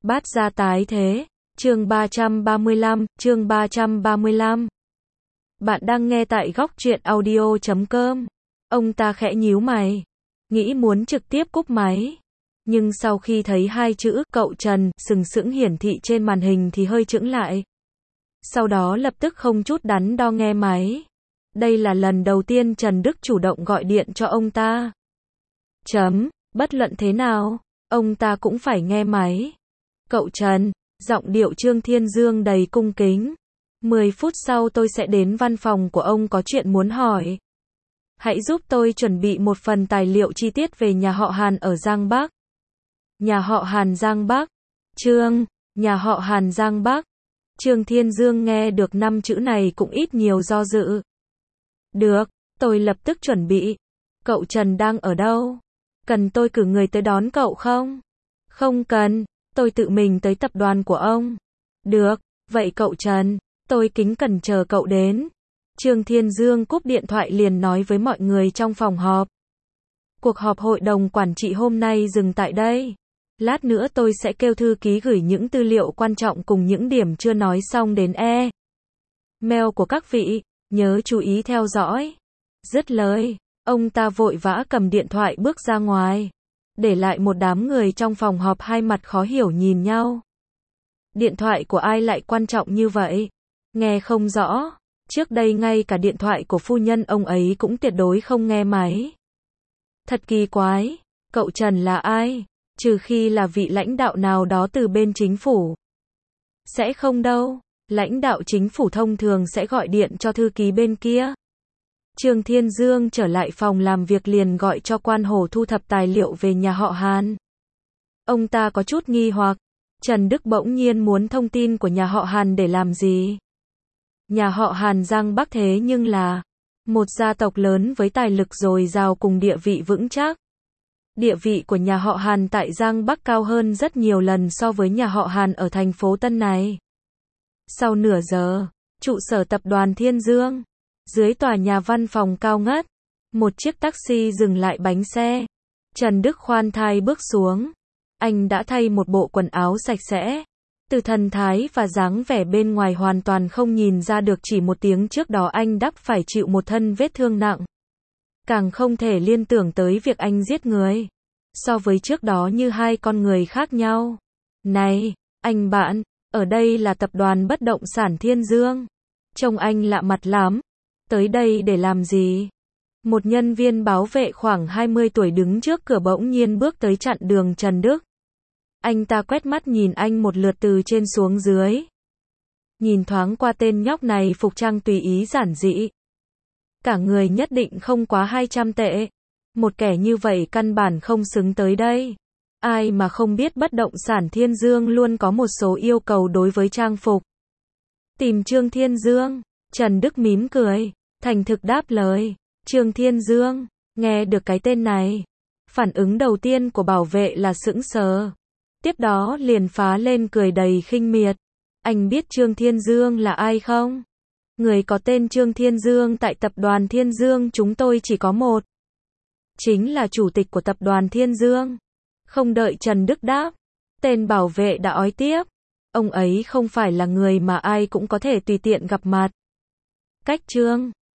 Bát gia tái thế, chương 335. Bạn đang nghe tại góc truyện audio.com. Ông ta khẽ nhíu mày, nghĩ muốn trực tiếp cúp máy. Nhưng sau khi thấy hai chữ cậu Trần sừng sững hiển thị trên màn hình thì hơi chững lại. Sau đó lập tức không chút đắn đo nghe máy. Đây là lần đầu tiên Trần Đức chủ động gọi điện cho ông ta. Bất luận thế nào, ông ta cũng phải nghe máy. Cậu Trần, giọng điệu Trương Thiên Dương đầy cung kính. 10 phút sau tôi sẽ đến văn phòng của ông có chuyện muốn hỏi. Hãy giúp tôi chuẩn bị một phần tài liệu chi tiết về nhà họ Hàn ở Giang Bắc. Nhà họ Hàn Giang Bắc. Nhà họ Hàn Giang Bắc. Trương Thiên Dương nghe được 5 chữ này cũng ít nhiều do dự. Được, tôi lập tức chuẩn bị. Cậu Trần đang ở đâu? Cần tôi cử người tới đón cậu không? Không cần, tôi tự mình tới tập đoàn của ông. Được, vậy cậu Trần, tôi kính cẩn chờ cậu đến. Trương Thiên Dương cúp điện thoại liền nói với mọi người trong phòng họp. Cuộc họp hội đồng quản trị hôm nay dừng tại đây. Lát nữa tôi sẽ kêu thư ký gửi những tư liệu quan trọng cùng những điểm chưa nói xong đến email của các vị, nhớ chú ý theo dõi. Dứt lời, ông ta vội vã cầm điện thoại bước ra ngoài, để lại một đám người trong phòng họp hai mặt khó hiểu nhìn nhau. Điện thoại của ai lại quan trọng như vậy? Nghe không rõ, trước đây ngay cả điện thoại của phu nhân ông ấy cũng tuyệt đối không nghe máy. Thật kỳ quái, cậu Trần là ai? Trừ khi là vị lãnh đạo nào đó từ bên chính phủ. Sẽ không đâu, lãnh đạo chính phủ thông thường sẽ gọi điện cho thư ký bên kia. Trương Thiên Dương trở lại phòng làm việc liền gọi cho quan Hồ thu thập tài liệu về nhà họ Hàn. Ông ta có chút nghi hoặc, Trần Đức bỗng nhiên muốn thông tin của nhà họ Hàn để làm gì? Nhà họ Hàn Giang Bắc thế nhưng là một gia tộc lớn với tài lực dồi dào cùng địa vị vững chắc. Địa vị của nhà họ Hàn tại Giang Bắc cao hơn rất nhiều lần so với nhà họ Hàn ở thành phố Tân này. Sau nửa giờ, trụ sở tập đoàn Thiên Dương, dưới tòa nhà văn phòng cao ngất, một chiếc taxi dừng lại bánh xe. Trần Đức khoan thai bước xuống. Anh đã thay một bộ quần áo sạch sẽ. Từ thần thái và dáng vẻ bên ngoài hoàn toàn không nhìn ra được chỉ một tiếng trước đó anh đắp phải chịu một thân vết thương nặng. Càng không thể liên tưởng tới việc anh giết người. So với trước đó như hai con người khác nhau. Này, anh bạn, ở đây là tập đoàn bất động sản Thiên Dương. Trông anh lạ mặt lắm. Tới đây để làm gì? Một nhân viên bảo vệ khoảng 20 tuổi đứng trước cửa bỗng nhiên bước tới chặn đường Trần Đức. Anh ta quét mắt nhìn anh một lượt từ trên xuống dưới. Nhìn thoáng qua tên nhóc này phục trang tùy ý giản dị. Cả người nhất định không quá 200 tệ. Một kẻ như vậy căn bản không xứng tới đây. Ai mà không biết bất động sản Thiên Dương luôn có một số yêu cầu đối với trang phục. Tìm Trương Thiên Dương. Trần Đức mím cười, thành thực đáp lời. Trương Thiên Dương, nghe được cái tên này. Phản ứng đầu tiên của bảo vệ là sững sờ. Tiếp đó liền phá lên cười đầy khinh miệt. Anh biết Trương Thiên Dương là ai không? Người có tên Trương Thiên Dương tại tập đoàn Thiên Dương chúng tôi chỉ có một. Chính là chủ tịch của tập đoàn Thiên Dương. Không đợi Trần Đức đáp, tên bảo vệ đã ói tiếp. Ông ấy không phải là người mà ai cũng có thể tùy tiện gặp mặt. Cách Trương